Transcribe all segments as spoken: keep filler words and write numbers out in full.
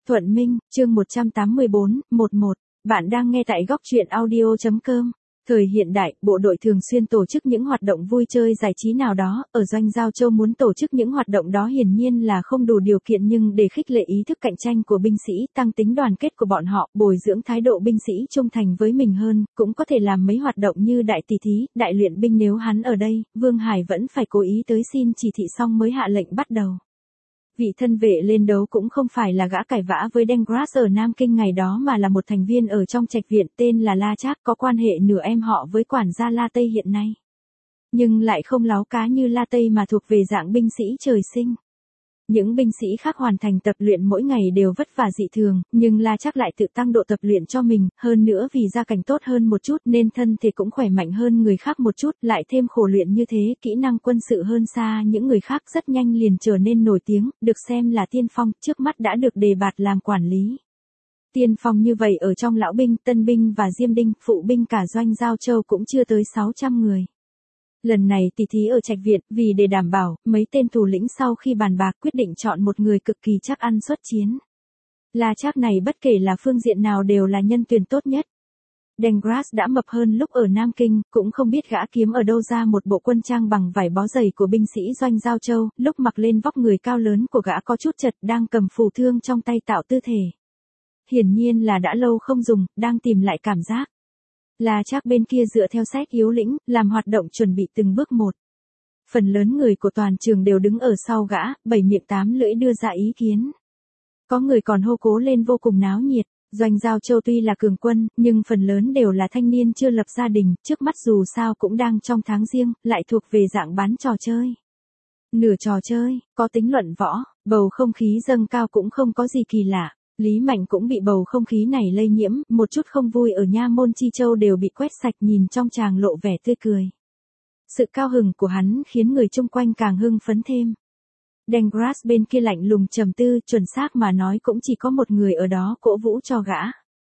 Thuận Minh, chương một trăm tám mươi bốn, mười một. Bạn đang nghe tại góc truyện audio chấm com. Thời hiện đại, bộ đội thường xuyên tổ chức những hoạt động vui chơi giải trí nào đó, ở Doanh Giao Châu muốn tổ chức những hoạt động đó hiển nhiên là không đủ điều kiện, nhưng để khích lệ ý thức cạnh tranh của binh sĩ, tăng tính đoàn kết của bọn họ, bồi dưỡng thái độ binh sĩ trung thành với mình hơn, cũng có thể làm mấy hoạt động như đại tỷ thí, đại luyện binh. Nếu hắn ở đây, Vương Hải vẫn phải cố ý tới xin chỉ thị xong mới hạ lệnh bắt đầu. Vị thân vệ lên đấu cũng không phải là gã cãi vã với Dengras ở Nam Kinh ngày đó, mà là một thành viên ở trong trạch viện tên là La Trác, có quan hệ nửa em họ với quản gia La Tây hiện nay. Nhưng lại không láo cá như La Tây mà thuộc về dạng binh sĩ trời sinh. Những binh sĩ khác hoàn thành tập luyện mỗi ngày đều vất vả dị thường, nhưng La Trác lại tự tăng độ tập luyện cho mình, hơn nữa vì gia cảnh tốt hơn một chút nên thân thể cũng khỏe mạnh hơn người khác một chút, lại thêm khổ luyện như thế, kỹ năng quân sự hơn xa những người khác, rất nhanh liền trở nên nổi tiếng, được xem là tiên phong, trước mắt đã được đề bạt làm quản lý. Tiên phong như vậy ở trong lão binh, tân binh và diêm đinh, phụ binh cả Doanh Giao Châu cũng chưa tới sáu trăm người. Lần này tỷ thí ở trạch viện, vì để đảm bảo, mấy tên thủ lĩnh sau khi bàn bạc quyết định chọn một người cực kỳ chắc ăn xuất chiến. La Trác này bất kể là phương diện nào đều là nhân tuyển tốt nhất. Dengras đã mập hơn lúc ở Nam Kinh, cũng không biết gã kiếm ở đâu ra một bộ quân trang bằng vải bó dày của binh sĩ Doanh Giao Châu, lúc mặc lên vóc người cao lớn của gã có chút chật, đang cầm phù thương trong tay tạo tư thể. Hiển nhiên là đã lâu không dùng, đang tìm lại cảm giác. La Trác bên kia dựa theo sách yếu lĩnh, làm hoạt động chuẩn bị từng bước một. Phần lớn người của toàn trường đều đứng ở sau gã, bảy miệng tám lưỡi đưa ra ý kiến. Có người còn hô cố lên vô cùng náo nhiệt. Doanh Giao Châu tuy là cường quân, nhưng phần lớn đều là thanh niên chưa lập gia đình, trước mắt dù sao cũng đang trong tháng riêng, lại thuộc về dạng bán trò chơi. Nửa trò chơi, có tính luận võ, bầu không khí dâng cao cũng không có gì kỳ lạ. Lý Mạnh cũng bị bầu không khí này lây nhiễm, một chút không vui ở Nha Môn Chi Châu đều bị quét sạch, nhìn trong tràng lộ vẻ tươi cười. Sự cao hứng của hắn khiến người chung quanh càng hưng phấn thêm. Dengras bên kia lạnh lùng trầm tư, chuẩn xác mà nói cũng chỉ có một người ở đó cổ vũ cho gã.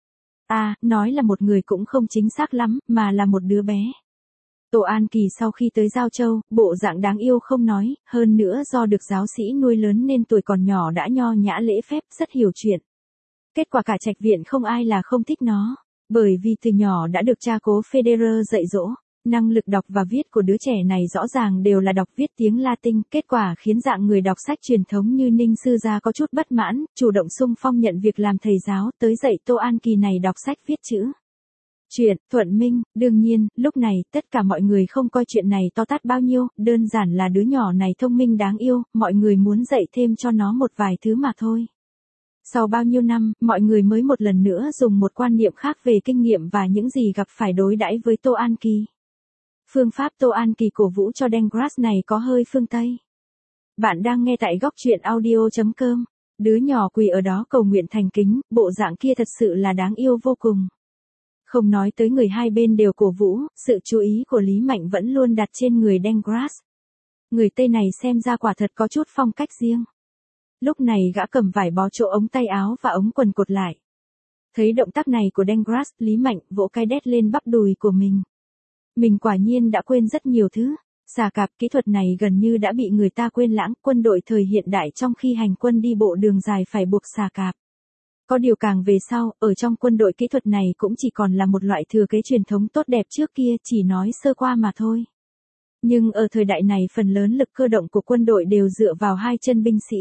À, nói là một người cũng không chính xác lắm, mà là một đứa bé. Tô An Kỳ sau khi tới Giao Châu, bộ dạng đáng yêu không nói, hơn nữa do được giáo sĩ nuôi lớn nên tuổi còn nhỏ đã nho nhã lễ phép, rất hiểu chuyện. Kết quả cả trạch viện không ai là không thích nó, bởi vì từ nhỏ đã được cha cố Federer dạy dỗ, năng lực đọc và viết của đứa trẻ này rõ ràng đều là đọc viết tiếng Latin, kết quả khiến dạng người đọc sách truyền thống như Ninh Sư Gia có chút bất mãn, chủ động xung phong nhận việc làm thầy giáo, tới dạy Tô An Kỳ này đọc sách viết chữ. Chuyện, Thuận Minh, đương nhiên, lúc này, tất cả mọi người không coi chuyện này to tát bao nhiêu, đơn giản là đứa nhỏ này thông minh đáng yêu, mọi người muốn dạy thêm cho nó một vài thứ mà thôi. Sau bao nhiêu năm, mọi người mới một lần nữa dùng một quan niệm khác về kinh nghiệm và những gì gặp phải đối đãi với Tô An Kỳ. Phương pháp Tô An Kỳ cổ vũ cho Dengras này có hơi phương Tây. Bạn đang nghe tại góc truyện audio chấm com. Đứa nhỏ quỳ ở đó cầu nguyện thành kính, bộ dạng kia thật sự là đáng yêu vô cùng. Không nói tới người hai bên đều cổ vũ, sự chú ý của Lý Mạnh vẫn luôn đặt trên người Dengras. Người Tây này xem ra quả thật có chút phong cách riêng. Lúc này gã cầm vải bó chỗ ống tay áo và ống quần cột lại. Thấy động tác này của Dengras, Lý Mạnh vỗ cái đét lên bắp đùi của mình. Mình quả nhiên đã quên rất nhiều thứ. Xà cạp, kỹ thuật này gần như đã bị người ta quên lãng, quân đội thời hiện đại trong khi hành quân đi bộ đường dài phải buộc xà cạp. Có điều càng về sau, ở trong quân đội kỹ thuật này cũng chỉ còn là một loại thừa kế truyền thống tốt đẹp trước kia, chỉ nói sơ qua mà thôi. Nhưng ở thời đại này phần lớn lực cơ động của quân đội đều dựa vào hai chân binh sĩ.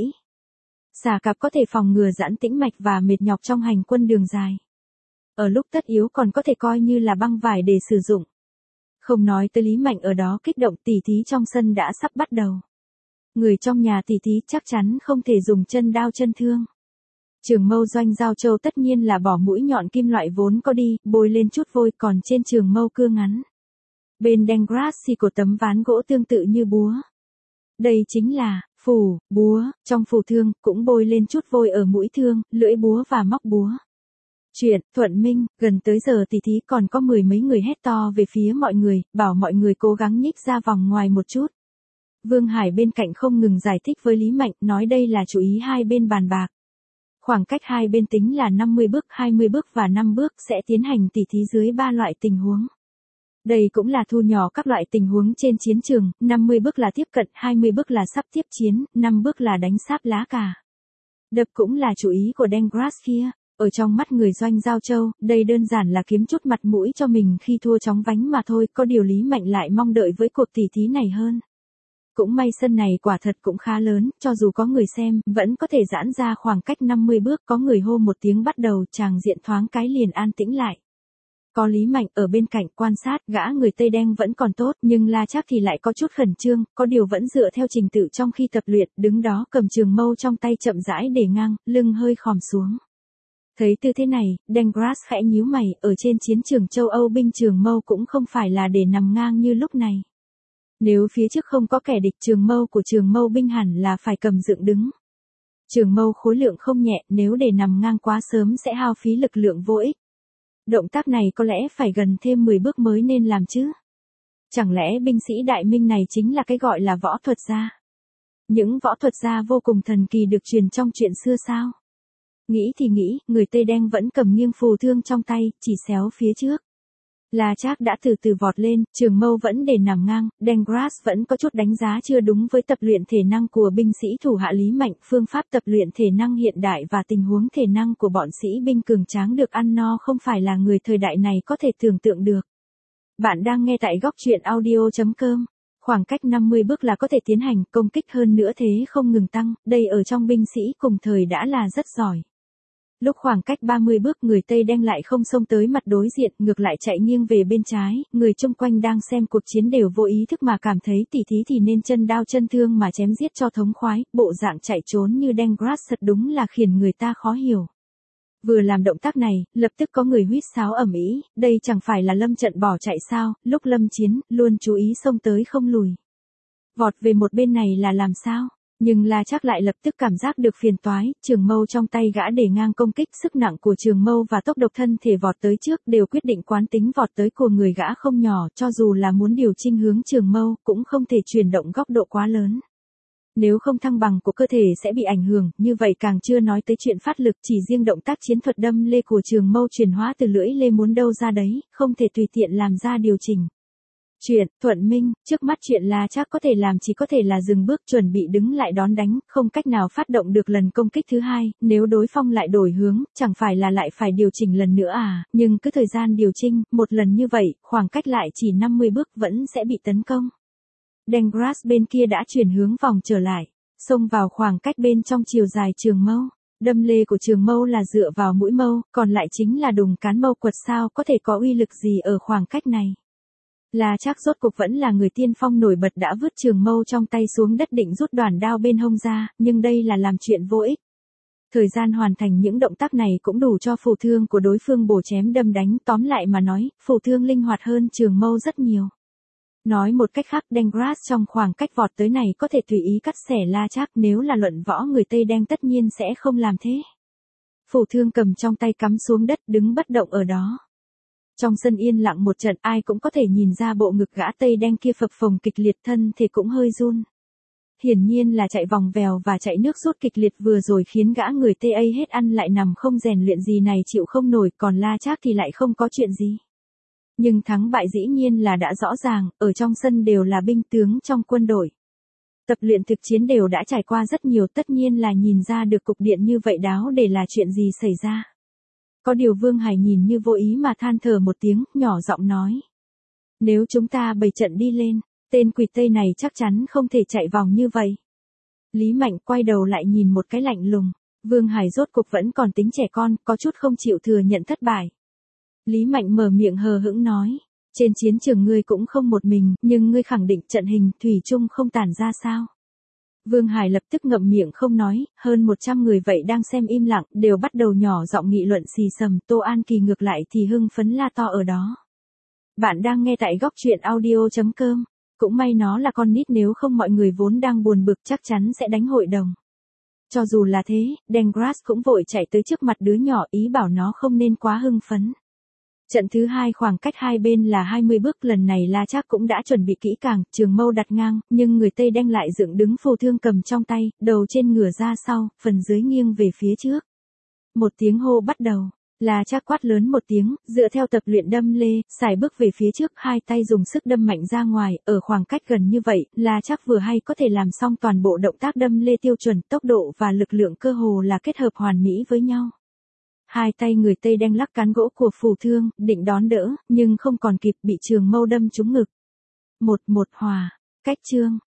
Xà cạp có thể phòng ngừa giãn tĩnh mạch và mệt nhọc trong hành quân đường dài. Ở lúc tất yếu còn có thể coi như là băng vải để sử dụng. Không nói tới Lý Mạnh ở đó kích động, tỉ thí trong sân đã sắp bắt đầu. Người trong nhà tỉ thí chắc chắn không thể dùng chân đao chân thương. Trường mâu Doanh Giao Châu tất nhiên là bỏ mũi nhọn kim loại vốn có đi, bôi lên chút vôi, còn trên trường mâu cưa ngắn. Bên Dengras thì cột tấm ván gỗ tương tự như búa. Đây chính là phù, búa, trong phù thương, cũng bôi lên chút vôi ở mũi thương, lưỡi búa và móc búa. Chuyện, Thuận Minh, gần tới giờ tỷ thí còn có mười mấy người hét to về phía mọi người, bảo mọi người cố gắng nhích ra vòng ngoài một chút. Vương Hải bên cạnh không ngừng giải thích với Lý Mạnh, nói đây là chú ý hai bên bàn bạc. Khoảng cách hai bên tính là năm mươi bước, hai mươi bước và năm bước sẽ tiến hành tỷ thí dưới ba loại tình huống. Đây cũng là thu nhỏ các loại tình huống trên chiến trường, năm mươi bước là tiếp cận, hai mươi bước là sắp tiếp chiến, năm bước là đánh sáp lá cà. Đập cũng là chủ ý của Dengrass kia. Ở trong mắt người doanh Giao Châu, đây đơn giản là kiếm chút mặt mũi cho mình khi thua chóng vánh mà thôi, có điều Lý Mạnh lại mong đợi với cuộc tỉ thí này hơn. Cũng may sân này quả thật cũng khá lớn, cho dù có người xem, vẫn có thể giãn ra khoảng cách năm mươi bước, có người hô một tiếng bắt đầu, chàng diện thoáng cái liền an tĩnh lại. Có Lý Mạnh ở bên cạnh quan sát, gã người Tây Đen vẫn còn tốt, nhưng La Trác thì lại có chút khẩn trương, có điều vẫn dựa theo trình tự trong khi tập luyện, đứng đó cầm trường mâu trong tay chậm rãi để ngang, lưng hơi khòm xuống. Thấy tư thế này, Dengrass khẽ nhíu mày, ở trên chiến trường châu Âu binh trường mâu cũng không phải là để nằm ngang như lúc này. Nếu phía trước không có kẻ địch, trường mâu của trường mâu binh hẳn là phải cầm dựng đứng. Trường mâu khối lượng không nhẹ, nếu để nằm ngang quá sớm sẽ hao phí lực lượng vô ích. Động tác này có lẽ phải gần thêm mười bước mới nên làm chứ. Chẳng lẽ binh sĩ Đại Minh này chính là cái gọi là võ thuật gia? Những võ thuật gia vô cùng thần kỳ được truyền trong chuyện xưa sao? Nghĩ thì nghĩ, người Tây Đen vẫn cầm nghiêng phù thương trong tay, chỉ xéo phía trước. La Trác đã từ từ vọt lên, trường mâu vẫn để nằm ngang, Dengrass vẫn có chút đánh giá chưa đúng với tập luyện thể năng của binh sĩ thủ hạ Lý Mạnh, phương pháp tập luyện thể năng hiện đại và tình huống thể năng của bọn sĩ binh cường tráng được ăn no không phải là người thời đại này có thể tưởng tượng được. Bạn đang nghe tại góc truyện audio chấm com. Khoảng cách năm mươi bước là có thể tiến hành công kích, hơn nữa thế không ngừng tăng, đây ở trong binh sĩ cùng thời đã là rất giỏi. Lúc khoảng cách ba mươi bước, người Tây Đen lại không xông tới mặt đối diện, ngược lại chạy nghiêng về bên trái, người chung quanh đang xem cuộc chiến đều vô ý thức mà cảm thấy tỉ thí thì nên chân đao chân thương mà chém giết cho thống khoái, bộ dạng chạy trốn như Dengrass thật đúng là khiến người ta khó hiểu. Vừa làm động tác này, lập tức có người huýt sáo ầm ĩ, đây chẳng phải là lâm trận bỏ chạy sao, lúc lâm chiến, luôn chú ý xông tới không lùi. Vọt về một bên này là làm sao? Nhưng La Trác lại lập tức cảm giác được phiền toái, trường mâu trong tay gã để ngang công kích, sức nặng của trường mâu và tốc độ thân thể vọt tới trước đều quyết định quán tính vọt tới của người gã không nhỏ, cho dù là muốn điều chỉnh hướng trường mâu, cũng không thể chuyển động góc độ quá lớn. Nếu không thăng bằng của cơ thể sẽ bị ảnh hưởng, như vậy càng chưa nói tới chuyện phát lực, chỉ riêng động tác chiến thuật đâm lê của trường mâu chuyển hóa từ lưỡi lê muốn đâu ra đấy, không thể tùy tiện làm ra điều chỉnh. Chuyện, Thuận Minh, trước mắt chuyện La Trác có thể làm chỉ có thể là dừng bước chuẩn bị đứng lại đón đánh, không cách nào phát động được lần công kích thứ hai, nếu đối phương lại đổi hướng, chẳng phải là lại phải điều chỉnh lần nữa à, nhưng cứ thời gian điều chỉnh, một lần như vậy, khoảng cách lại chỉ năm mươi bước vẫn sẽ bị tấn công. Dengrass bên kia đã chuyển hướng vòng trở lại, xông vào khoảng cách bên trong chiều dài trường mâu. Đâm lê của trường mâu là dựa vào mũi mâu, còn lại chính là đùng cán mâu quật, sao có thể có uy lực gì ở khoảng cách này. La Trác rốt cục vẫn là người tiên phong nổi bật đã vứt trường mâu trong tay xuống đất định rút đoàn đao bên hông ra, nhưng đây là làm chuyện vô ích. Thời gian hoàn thành những động tác này cũng đủ cho phù thương của đối phương bổ chém đâm đánh, tóm lại mà nói, phù thương linh hoạt hơn trường mâu rất nhiều. Nói một cách khác, Dengrass trong khoảng cách vọt tới này có thể tùy ý cắt xẻ La Trác, nếu là luận võ người Tây Đen tất nhiên sẽ không làm thế. Phù thương cầm trong tay cắm xuống đất đứng bất động ở đó. Trong sân yên lặng một trận, ai cũng có thể nhìn ra bộ ngực gã Tây Đen kia phập phồng kịch liệt, thân thể cũng hơi run. Hiển nhiên là chạy vòng vèo và chạy nước rút kịch liệt vừa rồi khiến gã người Tây ấy hết ăn lại nằm không rèn luyện gì này chịu không nổi, còn La Trác thì lại không có chuyện gì. Nhưng thắng bại dĩ nhiên là đã rõ ràng, ở trong sân đều là binh tướng trong quân đội. Tập luyện thực chiến đều đã trải qua rất nhiều, tất nhiên là nhìn ra được cục điện như vậy đáo để là chuyện gì xảy ra. Có điều Vương Hải nhìn như vô ý mà than thở một tiếng, nhỏ giọng nói. Nếu chúng ta bày trận đi lên, tên quỷ Tây này chắc chắn không thể chạy vòng như vậy. Lý Mạnh quay đầu lại nhìn một cái lạnh lùng, Vương Hải rốt cục vẫn còn tính trẻ con, có chút không chịu thừa nhận thất bại. Lý Mạnh mở miệng hờ hững nói, trên chiến trường ngươi cũng không một mình, nhưng ngươi khẳng định trận hình thủy chung không tản ra sao. Vương Hải lập tức ngậm miệng không nói, hơn một trăm người vậy đang xem im lặng, đều bắt đầu nhỏ giọng nghị luận xì xầm, Tô An Kỳ ngược lại thì hưng phấn la to ở đó. Bạn đang nghe tại góc truyện audio chấm com, cũng may nó là con nít, nếu không mọi người vốn đang buồn bực chắc chắn sẽ đánh hội đồng. Cho dù là thế, Dengrass cũng vội chạy tới trước mặt đứa nhỏ, ý bảo nó không nên quá hưng phấn. Trận thứ hai khoảng cách hai bên là hai mươi bước, lần này La Trác cũng đã chuẩn bị kỹ càng, trường mâu đặt ngang, nhưng người Tây Đen lại dựng đứng phù thương cầm trong tay, đầu trên ngửa ra sau, phần dưới nghiêng về phía trước. Một tiếng hô bắt đầu, Là Trác quát lớn một tiếng, dựa theo tập luyện đâm lê, xài bước về phía trước, hai tay dùng sức đâm mạnh ra ngoài, ở khoảng cách gần như vậy, là Trác vừa hay có thể làm xong toàn bộ động tác đâm lê tiêu chuẩn, tốc độ và lực lượng cơ hồ là kết hợp hoàn mỹ với nhau. Hai tay người Tây Đen lắc cán gỗ của Phù Thương, định đón đỡ, nhưng không còn kịp, bị trường mâu đâm trúng ngực. Một một hòa, cách chương.